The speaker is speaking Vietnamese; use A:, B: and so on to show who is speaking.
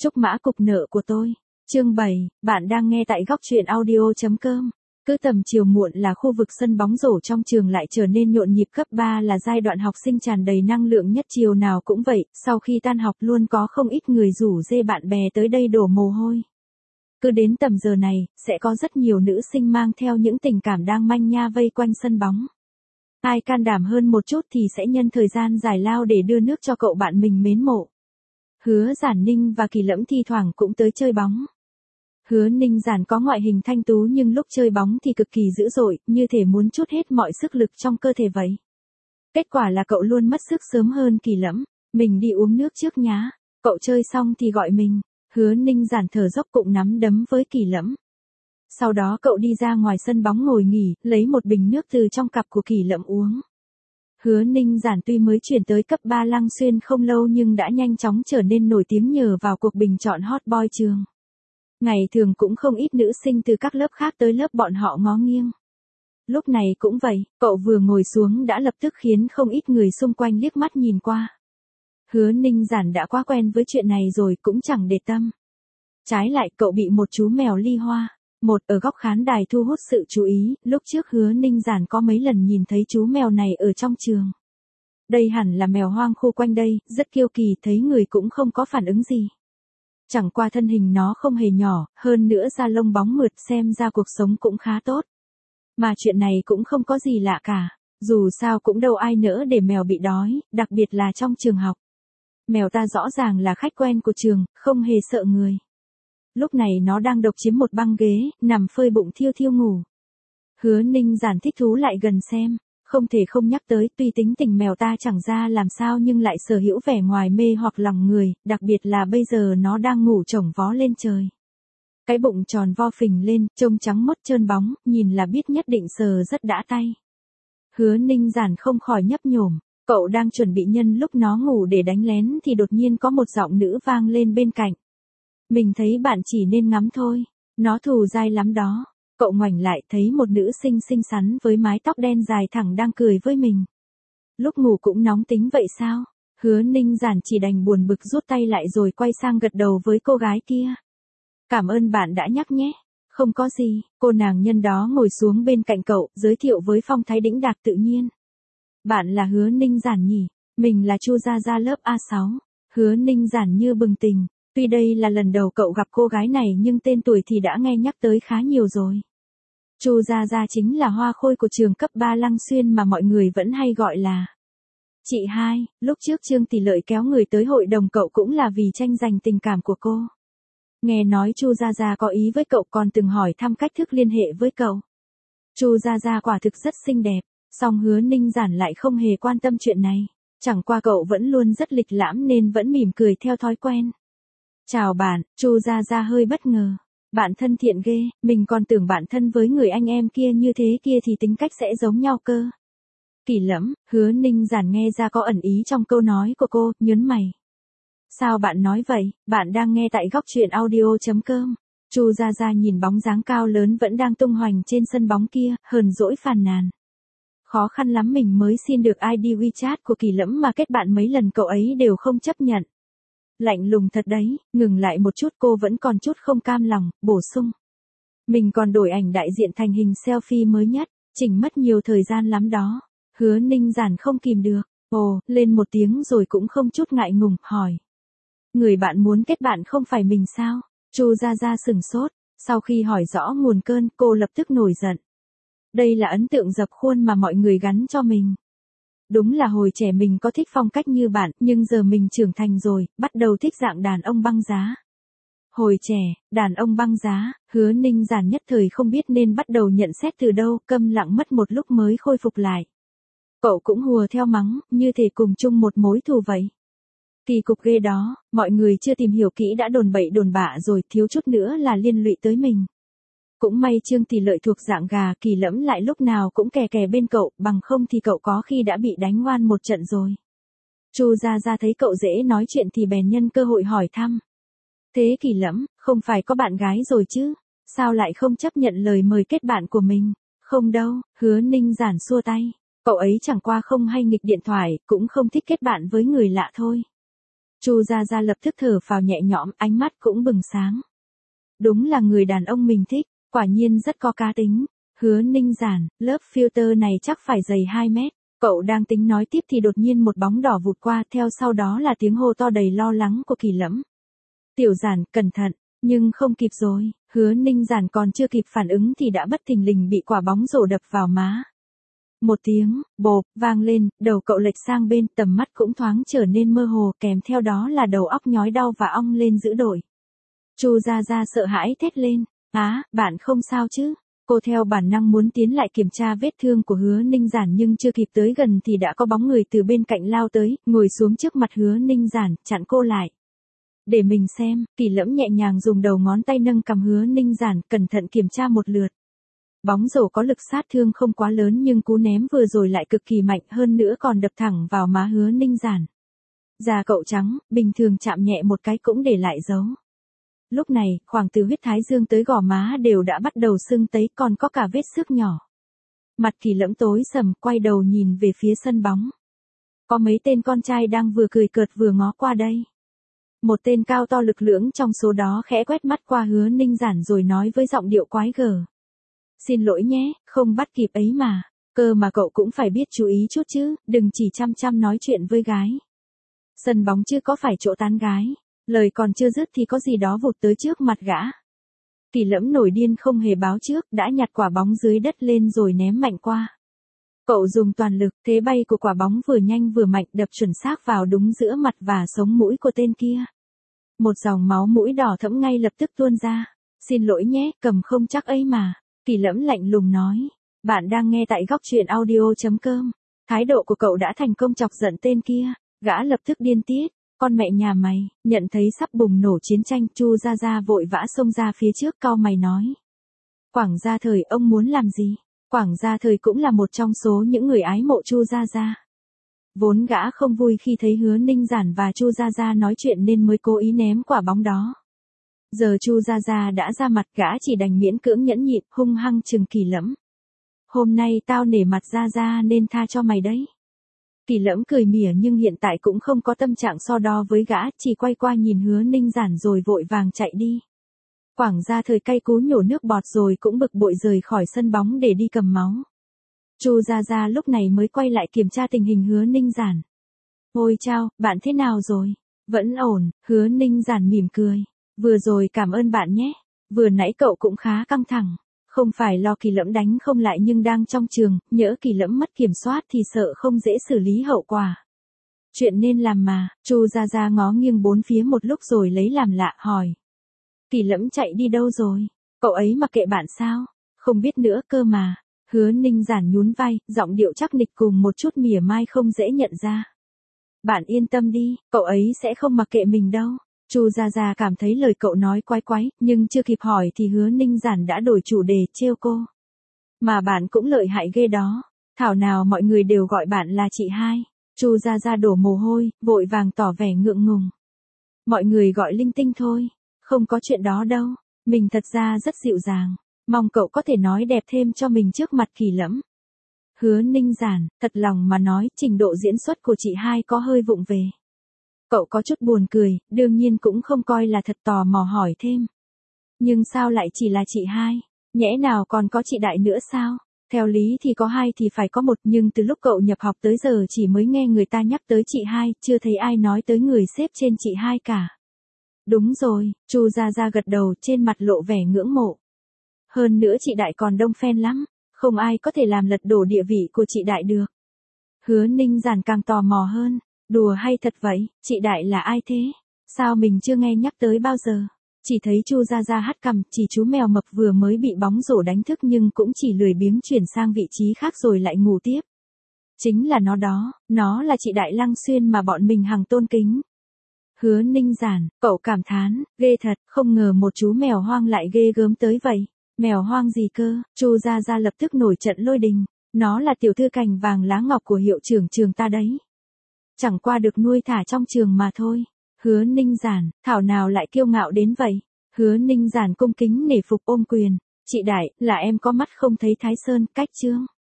A: Trúc mã cục nợ của tôi. Chương 7, bạn đang nghe tại góc truyện audio.com. Cứ tầm chiều muộn là khu vực sân bóng rổ trong trường lại trở nên nhộn nhịp. Cấp 3 là giai đoạn học sinh tràn đầy năng lượng nhất, chiều nào cũng vậy, sau khi tan học luôn có không ít người rủ rê bạn bè tới đây đổ mồ hôi. Cứ đến tầm giờ này, sẽ có rất nhiều nữ sinh mang theo những tình cảm đang manh nha vây quanh sân bóng. Ai can đảm hơn một chút thì sẽ nhân thời gian giải lao để đưa nước cho cậu bạn mình mến mộ. Hứa Giản Ninh và Kỳ Lẫm thi thoảng cũng tới chơi bóng. Hứa Ninh Giản có ngoại hình thanh tú nhưng lúc chơi bóng thì cực kỳ dữ dội, như thể muốn trút hết mọi sức lực trong cơ thể vậy. Kết quả là cậu luôn mất sức sớm hơn Kỳ Lẫm. Mình đi uống nước trước nhá. Cậu chơi xong thì gọi mình. Hứa Ninh Giản thở dốc cụng nắm đấm với Kỳ Lẫm. Sau đó cậu đi ra ngoài sân bóng ngồi nghỉ, lấy một bình nước từ trong cặp của Kỳ Lẫm uống. Hứa Ninh Giản tuy mới chuyển tới cấp 3 Lăng Xuyên không lâu nhưng đã nhanh chóng trở nên nổi tiếng nhờ vào cuộc bình chọn hot boy trường. Ngày thường cũng không ít nữ sinh từ các lớp khác tới lớp bọn họ ngó nghiêng. Lúc này cũng vậy, cậu vừa ngồi xuống đã lập tức khiến không ít người xung quanh liếc mắt nhìn qua. Hứa Ninh Giản đã quá quen với chuyện này rồi cũng chẳng để tâm. Trái lại cậu bị một chú mèo ly hoa, một ở góc khán đài thu hút sự chú ý. Lúc trước Hứa Ninh Giản có mấy lần nhìn thấy chú mèo này ở trong trường. Đây hẳn là mèo hoang khu quanh đây, rất kiêu kỳ, thấy người cũng không có phản ứng gì. Chẳng qua thân hình nó không hề nhỏ, hơn nữa da lông bóng mượt, xem ra cuộc sống cũng khá tốt. Mà chuyện này cũng không có gì lạ cả, dù sao cũng đâu ai nỡ để mèo bị đói, đặc biệt là trong trường học. Mèo ta rõ ràng là khách quen của trường, không hề sợ người. Lúc này nó đang độc chiếm một băng ghế, nằm phơi bụng thiêu thiêu ngủ. Hứa Ninh Giản thích thú lại gần xem, không thể không nhắc tới, tuy tính tình mèo ta chẳng ra làm sao nhưng lại sở hữu vẻ ngoài mê hoặc lòng người, đặc biệt là bây giờ nó đang ngủ chổng vó lên trời. Cái bụng tròn vo phình lên, trông trắng mốt trơn bóng, nhìn là biết nhất định sờ rất đã tay. Hứa Ninh Giản không khỏi nhấp nhổm, cậu đang chuẩn bị nhân lúc nó ngủ để đánh lén thì đột nhiên có một giọng nữ vang lên bên cạnh. Mình thấy bạn chỉ nên ngắm thôi, nó thù dai lắm đó. Cậu ngoảnh lại thấy một nữ sinh xinh xắn với mái tóc đen dài thẳng đang cười với mình. Lúc ngủ cũng nóng tính vậy sao? Hứa Ninh Giản chỉ đành buồn bực rút tay lại rồi quay sang gật đầu với cô gái kia. Cảm ơn bạn đã nhắc nhé. Không có gì, cô nàng nhân đó ngồi xuống bên cạnh cậu, giới thiệu với phong thái đĩnh đạc tự nhiên. Bạn là Hứa Ninh Giản nhỉ? Mình là Chu Gia Gia lớp A6. Hứa Ninh Giản như bừng tỉnh. Tuy đây là lần đầu cậu gặp cô gái này nhưng tên tuổi thì đã nghe nhắc tới khá nhiều rồi. Chu Gia Gia chính là hoa khôi của trường cấp 3 Lăng Xuyên mà mọi người vẫn hay gọi là chị hai. Lúc trước Trương Tỷ Lợi kéo người tới hội đồng cậu cũng là vì tranh giành tình cảm của cô. Nghe nói Chu Gia Gia có ý với cậu còn từng hỏi thăm cách thức liên hệ với cậu. Chu Gia Gia quả thực rất xinh đẹp, song Hứa Ninh Giản lại không hề quan tâm chuyện này. Chẳng qua cậu vẫn luôn rất lịch lãm nên vẫn mỉm cười theo thói quen. Chào bạn, Chu Gia Gia hơi bất ngờ. Bạn thân thiện ghê, mình còn tưởng bạn thân với người anh em kia như thế kia thì tính cách sẽ giống nhau cơ. Kỳ Lẫm, Hứa Ninh Giản nghe ra có ẩn ý trong câu nói của cô, nhớn mày. Sao bạn nói vậy, bạn đang nghe tại góc truyện audio.com. Chu Gia Gia nhìn bóng dáng cao lớn vẫn đang tung hoành trên sân bóng kia, hờn dỗi phàn nàn. Khó khăn lắm mình mới xin được ID WeChat của Kỳ Lẫm mà kết bạn mấy lần cậu ấy đều không chấp nhận. Lạnh lùng thật đấy, ngừng lại một chút cô vẫn còn chút không cam lòng, bổ sung. Mình còn đổi ảnh đại diện thành hình selfie mới nhất, chỉnh mất nhiều thời gian lắm đó. Hứa Ninh Giản không kìm được, ồ, lên một tiếng rồi cũng không chút ngại ngùng, hỏi. Người bạn muốn kết bạn không phải mình sao? Chu Gia Gia sừng sốt, sau khi hỏi rõ nguồn cơn cô lập tức nổi giận. Đây là ấn tượng dập khuôn mà mọi người gắn cho mình. Đúng là hồi trẻ mình có thích phong cách như bạn, nhưng giờ mình trưởng thành rồi, bắt đầu thích dạng đàn ông băng giá. Hồi trẻ, đàn ông băng giá, Hứa Ninh Giản nhất thời không biết nên bắt đầu nhận xét từ đâu, câm lặng mất một lúc mới khôi phục lại. Cậu cũng hùa theo mắng, như thể cùng chung một mối thù vậy. Kỳ cục ghê đó, mọi người chưa tìm hiểu kỹ đã đồn bậy đồn bạ rồi, thiếu chút nữa là liên lụy tới mình. Cũng may Trương Tỷ Lợi thuộc dạng gà, Kỳ Lẫm lại lúc nào cũng kè kè bên cậu, bằng không thì cậu có khi đã bị đánh ngoan một trận rồi. Chu Gia Gia thấy cậu dễ nói chuyện thì bèn nhân cơ hội hỏi thăm. Thế Kỳ Lẫm, không phải có bạn gái rồi chứ? Sao lại không chấp nhận lời mời kết bạn của mình? Không đâu, Hứa Ninh Giản xua tay. Cậu ấy chẳng qua không hay nghịch điện thoại, cũng không thích kết bạn với người lạ thôi. Chu Gia Gia lập tức thở phào nhẹ nhõm, ánh mắt cũng bừng sáng. Đúng là người đàn ông mình thích, quả nhiên rất có cá tính. Hứa Ninh Giản, lớp filter này chắc phải dày 2 mét. Cậu đang tính nói tiếp thì đột nhiên một bóng đỏ vụt qua, theo sau đó là tiếng hô to đầy lo lắng của Kỳ Lẫm. Tiểu Giản, cẩn thận, nhưng không kịp rồi, Hứa Ninh Giản còn chưa kịp phản ứng thì đã bất thình lình bị quả bóng rổ đập vào má. Một tiếng, bộp, vang lên, đầu cậu lệch sang bên, tầm mắt cũng thoáng trở nên mơ hồ, kèm theo đó là đầu óc nhói đau và ong lên dữ dội. Chu Gia Gia sợ hãi thét lên, bạn không sao chứ? Cô theo bản năng muốn tiến lại kiểm tra vết thương của Hứa Ninh Giản nhưng chưa kịp tới gần thì đã có bóng người từ bên cạnh lao tới, ngồi xuống trước mặt Hứa Ninh Giản, chặn cô lại. Để mình xem, Kỳ Lẫm nhẹ nhàng dùng đầu ngón tay nâng cằm Hứa Ninh Giản, cẩn thận kiểm tra một lượt. Bóng rổ có lực sát thương không quá lớn nhưng cú ném vừa rồi lại cực kỳ mạnh, hơn nữa còn đập thẳng vào má Hứa Ninh Giản. Da cậu trắng, bình thường chạm nhẹ một cái cũng để lại dấu. Lúc này, khoảng từ huyết thái dương tới gò má đều đã bắt đầu sưng tấy, còn có cả vết xước nhỏ. Mặt Kỳ Lẫm tối sầm, quay đầu nhìn về phía sân bóng. Có mấy tên con trai đang vừa cười cợt vừa ngó qua đây. Một tên cao to lực lưỡng trong số đó khẽ quét mắt qua Hứa Ninh Giản rồi nói với giọng điệu quái gở. Xin lỗi nhé, không bắt kịp ấy mà. Cơ mà cậu cũng phải biết chú ý chút chứ, đừng chỉ chăm chăm nói chuyện với gái. Sân bóng chứ có phải chỗ tán gái. Lời còn chưa dứt thì có gì đó vụt tới trước mặt gã. Kỳ Lẫm nổi điên không hề báo trước, đã nhặt quả bóng dưới đất lên rồi ném mạnh qua. Cậu dùng toàn lực, thế bay của quả bóng vừa nhanh vừa mạnh, đập chuẩn xác vào đúng giữa mặt và sống mũi của tên kia. Một dòng máu mũi đỏ thẫm ngay lập tức tuôn ra. Xin lỗi nhé, cầm không chắc ấy mà. Kỳ Lẫm lạnh lùng nói. Bạn đang nghe tại Góc Truyện Audio.com. Thái độ của cậu đã thành công chọc giận tên kia. Gã lập tức điên tiết. Con mẹ nhà mày, nhận thấy sắp bùng nổ chiến tranh, Chu Gia Gia vội vã xông ra phía trước, cau mày nói. Quảng Gia Thời, ông muốn làm gì? Quảng Gia Thời cũng là một trong số những người ái mộ Chu Gia Gia. Vốn gã không vui khi thấy Hứa Ninh Giản và Chu Gia Gia nói chuyện nên mới cố ý ném quả bóng đó. Giờ Chu Gia Gia đã ra mặt, gã chỉ đành miễn cưỡng nhẫn nhịn, hung hăng trừng Kỳ Lẫm. Hôm nay tao nể mặt Gia Gia nên tha cho mày đấy. Kỳ Lẫm cười mỉa nhưng hiện tại cũng không có tâm trạng so đo với gã, chỉ quay qua nhìn Hứa Ninh Giản rồi vội vàng chạy đi. Quảng Gia Thời cay cú nhổ nước bọt rồi cũng bực bội rời khỏi sân bóng để đi cầm máu. Chu Gia Gia lúc này mới quay lại kiểm tra tình hình Hứa Ninh Giản. Ôi chao, bạn thế nào rồi? Vẫn ổn, Hứa Ninh Giản mỉm cười. Vừa rồi cảm ơn bạn nhé. Vừa nãy cậu cũng khá căng thẳng. Không phải lo Kỳ Lẫm đánh không lại nhưng đang trong trường, nhỡ Kỳ Lẫm mất kiểm soát thì sợ không dễ xử lý hậu quả. Chuyện nên làm mà, Chu Gia Gia ngó nghiêng bốn phía một lúc rồi lấy làm lạ hỏi. Kỳ Lẫm chạy đi đâu rồi? Cậu ấy mặc kệ bạn sao? Không biết nữa cơ mà. Hứa Ninh Giản nhún vai, giọng điệu chắc nịch cùng một chút mỉa mai không dễ nhận ra. Bạn yên tâm đi, cậu ấy sẽ không mặc kệ mình đâu. Chu Gia Gia cảm thấy lời cậu nói quái quái, nhưng chưa kịp hỏi thì Hứa Ninh Giản đã đổi chủ đề trêu cô. Mà bạn cũng lợi hại ghê đó, thảo nào mọi người đều gọi bạn là chị hai. Chu Gia Gia đổ mồ hôi, vội vàng tỏ vẻ ngượng ngùng. Mọi người gọi linh tinh thôi, không có chuyện đó đâu, mình thật ra rất dịu dàng, mong cậu có thể nói đẹp thêm cho mình trước mặt Kỳ Lẫm. Hứa Ninh Giản, thật lòng mà nói, trình độ diễn xuất của chị hai có hơi vụng về. Cậu có chút buồn cười, đương nhiên cũng không coi là thật, tò mò hỏi thêm. Nhưng sao lại chỉ là chị hai? Nhẽ nào còn có chị đại nữa sao? Theo lý thì có hai thì phải có một, nhưng từ lúc cậu nhập học tới giờ chỉ mới nghe người ta nhắc tới chị hai, chưa thấy ai nói tới người xếp trên chị hai cả. Đúng rồi, Chu Gia Gia gật đầu, trên mặt lộ vẻ ngưỡng mộ. Hơn nữa chị đại còn đông fan lắm, không ai có thể làm lật đổ địa vị của chị đại được. Hứa Ninh Giản càng tò mò hơn. Đùa hay thật vậy, chị đại là ai thế? Sao mình chưa nghe nhắc tới bao giờ? Chỉ thấy Chu Gia Gia hắt cằm, chỉ chú mèo mập vừa mới bị bóng rổ đánh thức nhưng cũng chỉ lười biếng chuyển sang vị trí khác rồi lại ngủ tiếp. Chính là nó đó, nó là chị đại Lăng Xuyên mà bọn mình hằng tôn kính. Hứa Ninh Giản, cậu cảm thán, ghê thật, không ngờ một chú mèo hoang lại ghê gớm tới vậy. Mèo hoang gì cơ? Chu Gia Gia lập tức nổi trận lôi đình. Nó là tiểu thư cành vàng lá ngọc của hiệu trưởng trường ta đấy. Chẳng qua được nuôi thả trong trường mà thôi. Hứa Ninh Giản, thảo nào lại kiêu ngạo đến vậy. Hứa Ninh Giản cung kính nể phục ôm quyền. Chị đại, là em có mắt không thấy Thái Sơn, cách chương.